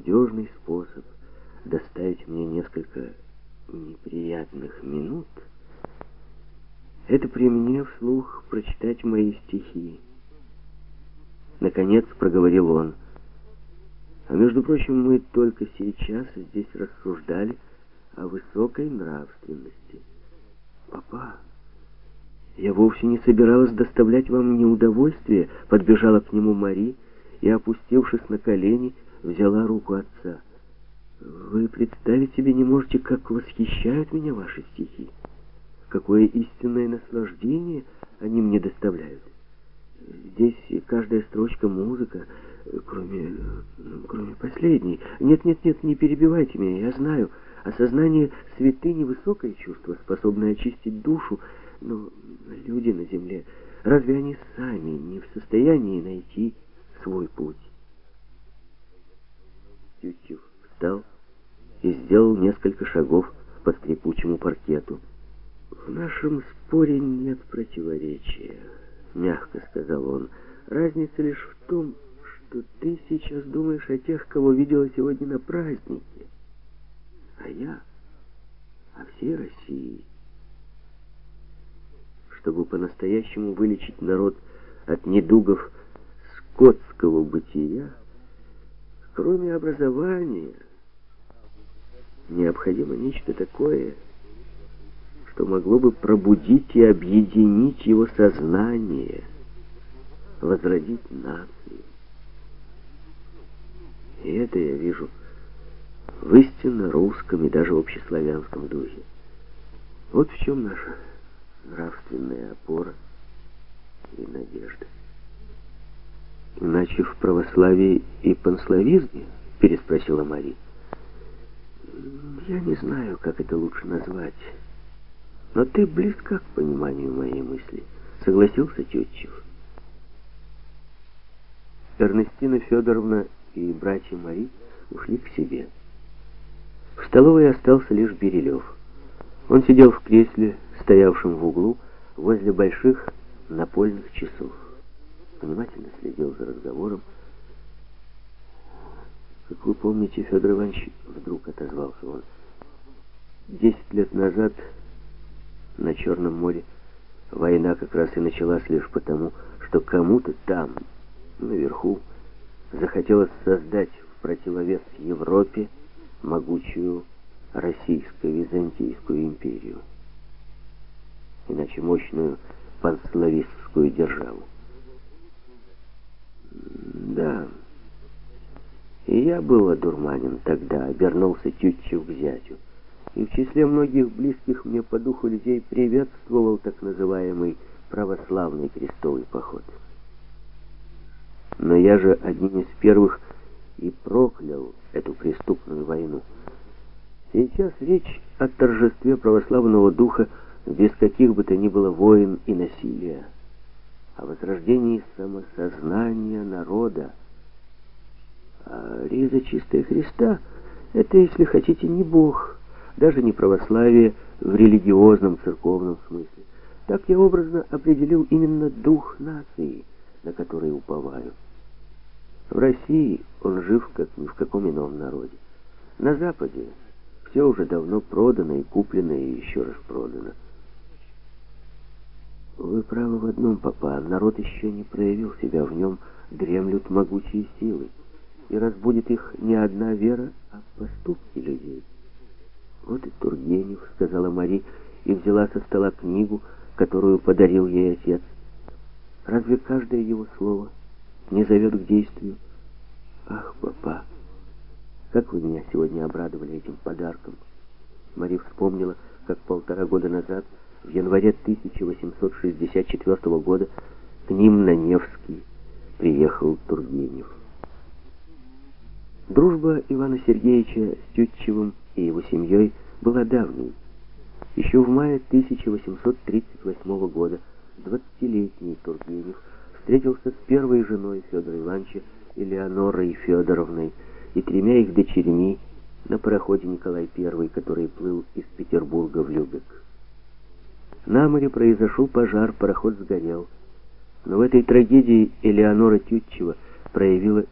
надежный способ доставить мне несколько неприятных минут — это при мне вслух прочитать мои стихи. Наконец проговорил он. А между прочим, мы только сейчас здесь рассуждали о высокой нравственности. Папа, я вовсе не собиралась доставлять вам неудовольствие, подбежала к нему Мари и, опустившись на колени, взяла руку отца. Вы представить себе не можете, как восхищают меня ваши стихи. Какое истинное наслаждение они мне доставляют. Здесь каждая строчка музыка, кроме последней. Нет, не перебивайте меня, я знаю. Осознание святыни — высокое чувство, способное очистить душу. Но люди на земле, разве они сами не в состоянии найти свой путь? Тютчев встал и сделал несколько шагов по скрипучему паркету. «В нашем споре нет противоречия», — мягко сказал он. «Разница лишь в том, что ты сейчас думаешь о тех, кого видела сегодня на празднике, а я о всей России. Чтобы по-настоящему вылечить народ от недугов скотского бытия, кроме образования, необходимо нечто такое, что могло бы пробудить и объединить его сознание, возродить нацию. И это я вижу в истинно русском и даже общеславянском духе. Вот в чем наша нравственная опора и надежда. «Иначе в православии и панславизме?» — переспросила Мари. «Я не знаю, как это лучше назвать, но ты близка к пониманию моей мысли», — согласился Тютчев. Эрнестина Федоровна и братья Мари ушли к себе. В столовой остался лишь Берилев. Он сидел в кресле, стоявшем в углу, возле больших напольных часов. Внимательно следил за разговором. «Как вы помните, Федор Иванович, — вдруг отозвался он, — 10 лет назад на Черном море война как раз и началась лишь потому, что кому-то там, наверху, захотелось создать в противовес Европе могучую Российско-Византийскую империю, иначе мощную панславистскую державу. Да, и я был одурманен тогда», — обернулся Тютчев к зятю, и в числе многих близких мне по духу людей приветствовал так называемый православный крестовый поход. Но я же одним из первых и проклял эту преступную войну. Сейчас речь о торжестве православного духа без каких бы то ни было войн и насилия, о возрождении самосознания народа. А риза чистая Христа — это, если хотите, не Бог, даже не православие в религиозном церковном смысле. Так я образно определил именно дух нации, на который уповаю. В России он жив, как ни в каком ином народе. На Западе все уже давно продано и куплено, и еще раз продано. Вы правы в одном, папа. Народ еще не проявил себя, в нем дремлют могучие силы. И разбудит их не одна вера, а поступки людей. Вот и Тургенев, — сказала Мари, и взяла со стола книгу, которую подарил ей отец. Разве каждое его слово не зовет к действию? Ах, папа, как вы меня сегодня обрадовали этим подарком. Мари вспомнила, как 1,5 года назад, в январе 1864 года, к ним на Невский приехал Тургенев. Дружба Ивана Сергеевича с Тютчевым и его семьей была давней. Еще в мае 1838 года 20-летний Тургенев встретился с первой женой Федора Ивановича, Элеонорой Федоровной, и 3 их дочерьми на пароходе «Николай I», который плыл из Петербурга в Любек. На море произошел пожар, пароход сгорел. Но в этой трагедии Элеонора Тютчева проявила